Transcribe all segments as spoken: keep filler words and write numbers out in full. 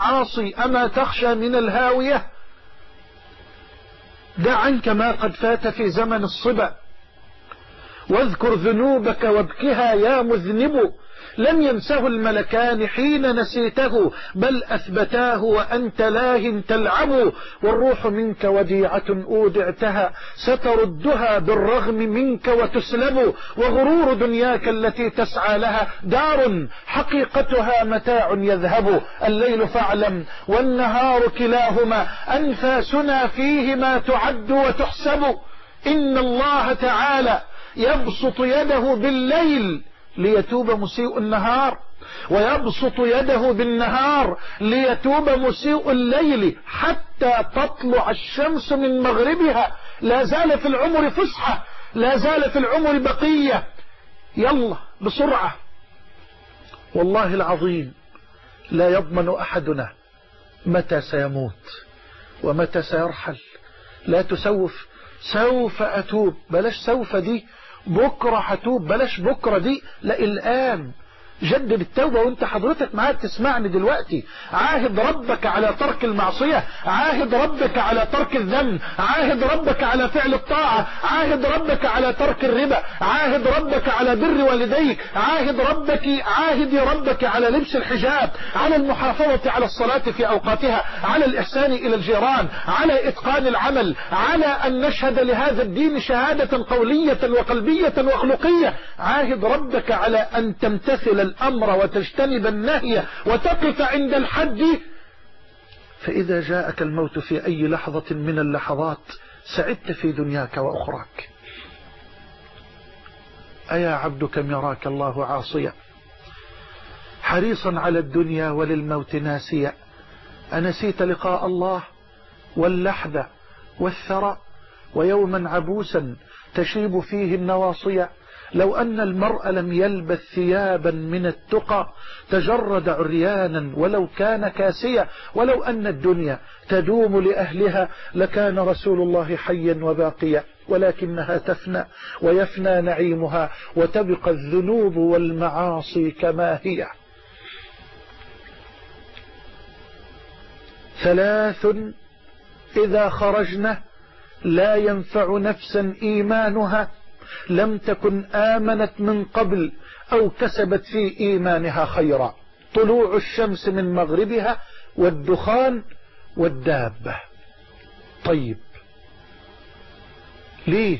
المعاصي أما تخشى من الهاوية؟ دع عنك ما قد فات في زمن الصبا، واذكر ذنوبك وابكها يا مذنب. لم ينسه الملكان حين نسيته، بل أثبتاه وأنت لاه تلعب. والروح منك وديعة أودعتها، ستردها بالرغم منك وتسلب. وغرور دنياك التي تسعى لها دار، حقيقتها متاع يذهب. الليل فاعلم والنهار كلاهما، أنفاسنا فيهما تعد وتحسب. إن الله تعالى يبسط يده بالليل ليتوب مسيء النهار، ويبسط يده بالنهار ليتوب مسيء الليل، حتى تطلع الشمس من مغربها. لا زال في العمر فسحة، لا زال في العمر بقية. يلا بسرعة. والله العظيم لا يضمن أحدنا متى سيموت ومتى سيرحل. لا تسوف، سوف أتوب، بلاش سوف دي، بكرة هتوب، بلاش بكرة دي، لا الآن. جدد التوبة وانت حضرتك معاك تسمعني دلوقتي. عاهد ربك على ترك المعصية، عاهد ربك على ترك الذنب، عاهد ربك على فعل الطاعة، عاهد ربك على ترك الربا، عاهد ربك على بر والديك، عاهد ربك عاهد ربك على لبس الحجاب، على المحافظة على الصلاة في أوقاتها، على الإحسان إلى الجيران، على إتقان العمل، على أن نشهد لهذا الدين شهادة قولية وقلبية وخلقية. عاهد ربك على أن تمتثل الأمر وتجتنب النهي وتقف عند الحد. فإذا جاءك الموت في أي لحظة من اللحظات سعدت في دنياك وأخراك. أيا عبد كم يراك الله عاصيا، حريصا على الدنيا وللموت ناسيا. أنسيت لقاء الله واللحظة والثرى، ويوما عبوسا تشيب فيه النواصيا. لو أن المرء لم يلبث ثيابا من التقى تجرد عريانا ولو كان كاسيا. ولو أن الدنيا تدوم لأهلها لكان رسول الله حيا وباقيا، ولكنها تفنى ويفنى نعيمها، وتبقى الذنوب والمعاصي كما هي. ثلاث إذا خرجنا لا ينفع نفسا إيمانها، لم تكن آمنت من قبل أو كسبت في إيمانها خيرا. طلوع الشمس من مغربها، والدخان، والدابة. طيب ليه؟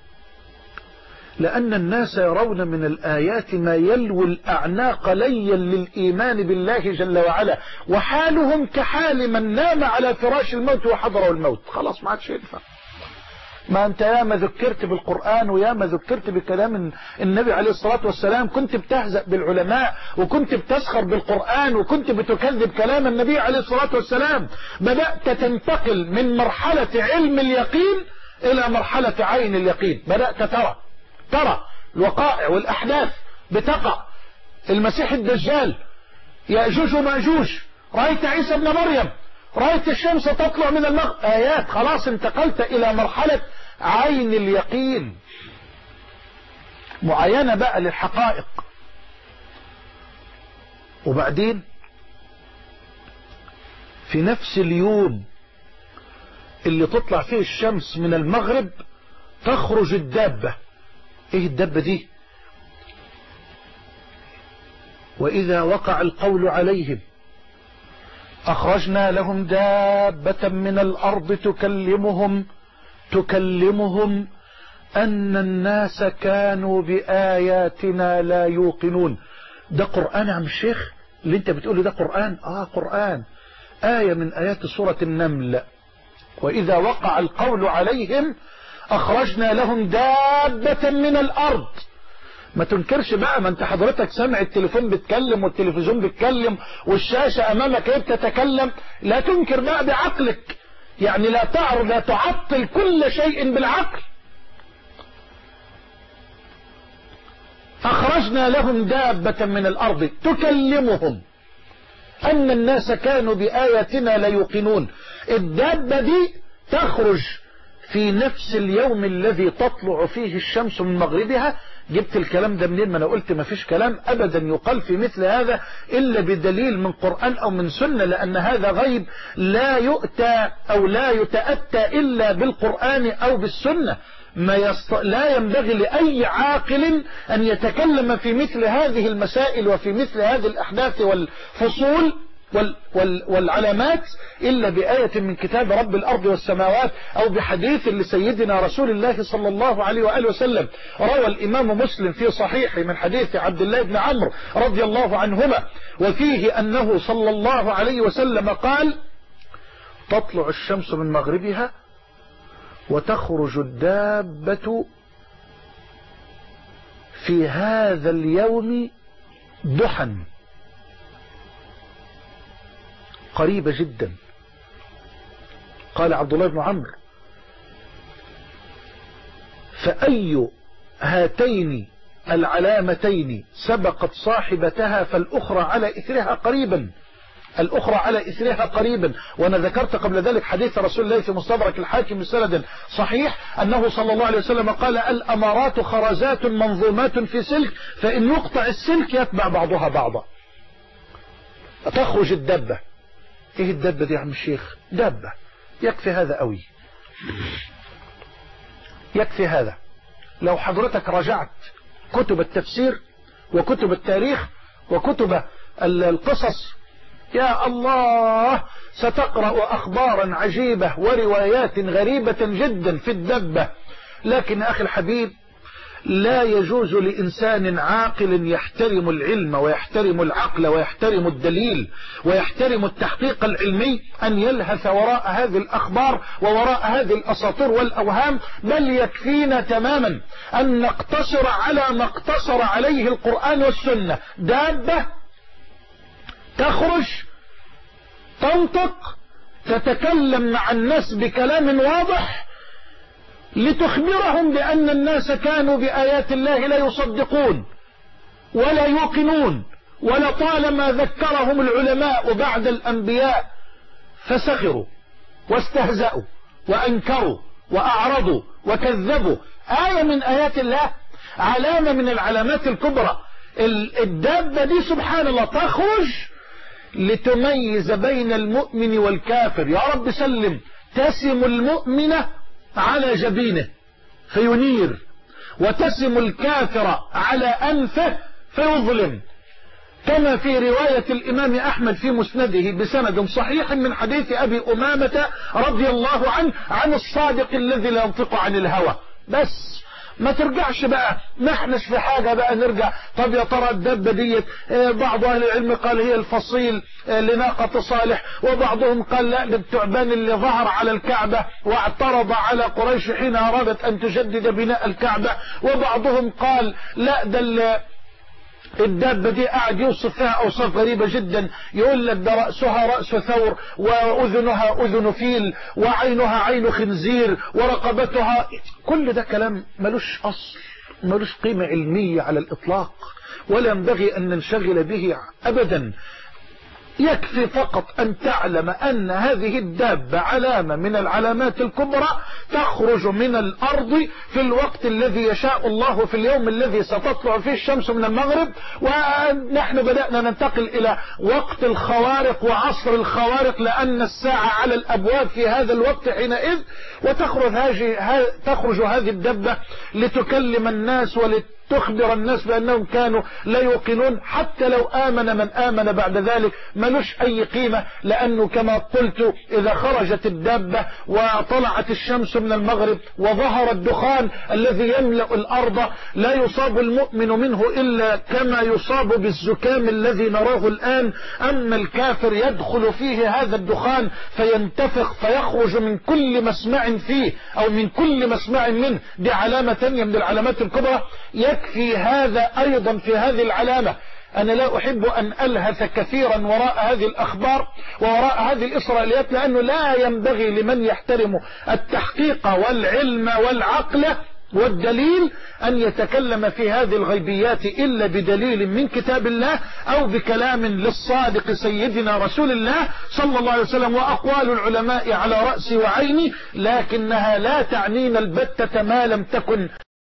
لأن الناس يرون من الآيات ما يلوي الأعناق ليا للإيمان بالله جل وعلا، وحالهم كحال من نام على فراش الموت وحضره الموت. خلاص ما عادش ينفع. ما أنت ياما ذكرت بالقرآن وياما ذكرت بكلام النبي عليه الصلاة والسلام، كنت بتهزأ بالعلماء وكنت بتسخر بالقرآن وكنت بتكذب كلام النبي عليه الصلاة والسلام. بدأت تنتقل من مرحلة علم اليقين إلى مرحلة عين اليقين. بدأت ترى ترى الوقائع والأحداث بتقع. المسيح الدجال، يأجوج ومأجوج، رأيت عيسى ابن مريم، رأيت الشمس تطلع من المغرب. آيات. خلاص انتقلت إلى مرحلة عين اليقين، معاينة بقى للحقائق. وبعدين في نفس اليوم اللي تطلع فيه الشمس من المغرب تخرج الدابة. ايه الدابة دي؟ وإذا وقع القول عليهم أخرجنا لهم دابة من الأرض تكلمهم تكلمهم أن الناس كانوا بآياتنا لا يوقنون. ده قرآن يا عم الشيخ اللي انت بتقوله؟ ده قرآن. آه قرآن. آية من آيات سورة النمل. وإذا وقع القول عليهم أخرجنا لهم دابة من الأرض. ما تنكرش بقى، ما انت حضرتك سامع التليفون بيتكلم والتلفزيون بيتكلم والشاشة امامك ايه بتتكلم. لا تنكر بقى بعقلك، يعني لا تعرض لا تعطل كل شيء بالعقل. أخرجنا لهم دابة من الأرض تكلمهم أن الناس كانوا بآياتنا لا يوقنون. الدابة دي تخرج في نفس اليوم الذي تطلع فيه الشمس من مغربها، جبت الكلام ده منين؟ ما انا قلت ما فيش كلام ابدا يقال في مثل هذا الا بدليل من قرآن او من سنة، لان هذا غيب لا يؤتى او لا يتأتى الا بالقرآن او بالسنة. ما يست... لا ينبغي لأي عاقل أن يتكلم في مثل هذه المسائل وفي مثل هذه الأحداث والفصول وال... وال... والعلامات إلا بآية من كتاب رب الأرض والسماوات أو بحديث لسيدنا رسول الله صلى الله عليه وآله وسلم. روى الإمام مسلم في صحيحه من حديث عبد الله بن عمرو رضي الله عنهما، وفيه أنه صلى الله عليه وسلم قال: تطلع الشمس من مغربها وتخرج الدابة في هذا اليوم ضحى، قريبة جدا. قال عبد الله بن عمرو: فأي هاتين العلامتين سبقت صاحبتها فالأخرى على إثرها قريبا، الأخرى على إثرها قريبا. وأنا ذكرت قبل ذلك حديث رسول الله في مستدرك الحاكم بسند صحيح أنه صلى الله عليه وسلم قال: الأمارات خرزات منظومات في سلك، فإن يقطع السلك يتبع بعضها بعضا. تخرج الدبة. إيه الدبة دي يا عم الشيخ؟ دبة، يكفي هذا قوي، يكفي هذا. لو حضرتك رجعت كتب التفسير وكتب التاريخ وكتب القصص، يا الله، ستقرأ أخبارا عجيبة وروايات غريبة جدا في الدبة. لكن أخي الحبيب، لا يجوز لإنسان عاقل يحترم العلم ويحترم العقل ويحترم الدليل ويحترم التحقيق العلمي أن يلهث وراء هذه الأخبار ووراء هذه الأساطير والأوهام. بل يكفينا تماما أن نقتصر على ما اقتصر عليه القرآن والسنة. دابة تخرج تنطق تتكلم مع الناس بكلام واضح لتخبرهم بأن الناس كانوا بآيات الله لا يصدقون ولا يوقنون، ولطالما ذكرهم العلماء بعد الأنبياء فسخروا واستهزأوا وأنكروا وأعرضوا وكذبوا. آية من آيات الله، علامة من العلامات الكبرى. الدابة دي سبحان الله تخرج لتميز بين المؤمن والكافر. يا رب سلم. تسم المؤمن على جبينه فينير، وتسم الكافر على أنفه فيظلم، كما في رواية الإمام أحمد في مسنده بسند صحيح من حديث أبي أمامة رضي الله عنه عن الصادق الذي لا ينطق عن الهوى. بس ما ترجعش بقى نحنش في حاجة بقى نرجع. طب يا ترى الدبة ديت، بعض أهل العلم قال هي الفصيل لناقة صالح، وبعضهم قال لا، ده الثعبان اللي ظهر على الكعبة واعترض على قريش حين أرادت أن تجدد بناء الكعبة، وبعضهم قال لا، ده الدابة دي قاعد يوصف فيها أوصاف غريبة جدا. يقول لك ده رأسها رأس ثور، وأذنها أذن فيل، وعينها عين خنزير، ورقبتها. كل ده كلام ملوش أصل، ملوش قيمة علمية على الإطلاق، ولا ينبغي أن ننشغل به أبدا. يكفي فقط أن تعلم أن هذه الدابة علامة من العلامات الكبرى تخرج من الأرض في الوقت الذي يشاء الله، في اليوم الذي ستطلع فيه الشمس من المغرب. ونحن بدأنا ننتقل إلى وقت الخوارق وعصر الخوارق، لأن الساعة على الأبواب في هذا الوقت حينئذ. وتخرج هذه تخرج هذه الدابة لتكلم الناس ولت تخبر الناس بأنهم كانوا لا يوقنون. حتى لو آمن من آمن بعد ذلك ملوش أي قيمة، لأنه كما قلت إذا خرجت الدابة وطلعت الشمس من المغرب وظهر الدخان الذي يملأ الأرض لا يصاب المؤمن منه إلا كما يصاب بالزكام الذي نراه الآن. أما الكافر يدخل فيه هذا الدخان فينتفخ فيخرج من كل مسمع فيه أو من كل مسمع منه. دي علامة ثانية من العلامات الكبرى. يكفي هذا أيضا في هذه العلامة. أنا لا أحب أن ألهث كثيرا وراء هذه الأخبار ووراء هذه الإسرائيليات، لأنه لا ينبغي لمن يحترم التحقيق والعلم والعقل والدليل أن يتكلم في هذه الغيبيات إلا بدليل من كتاب الله أو بكلام للصادق سيدنا رسول الله صلى الله عليه وسلم. وأقوال العلماء على رأسي وعيني، لكنها لا تعنينا البتة ما لم تكن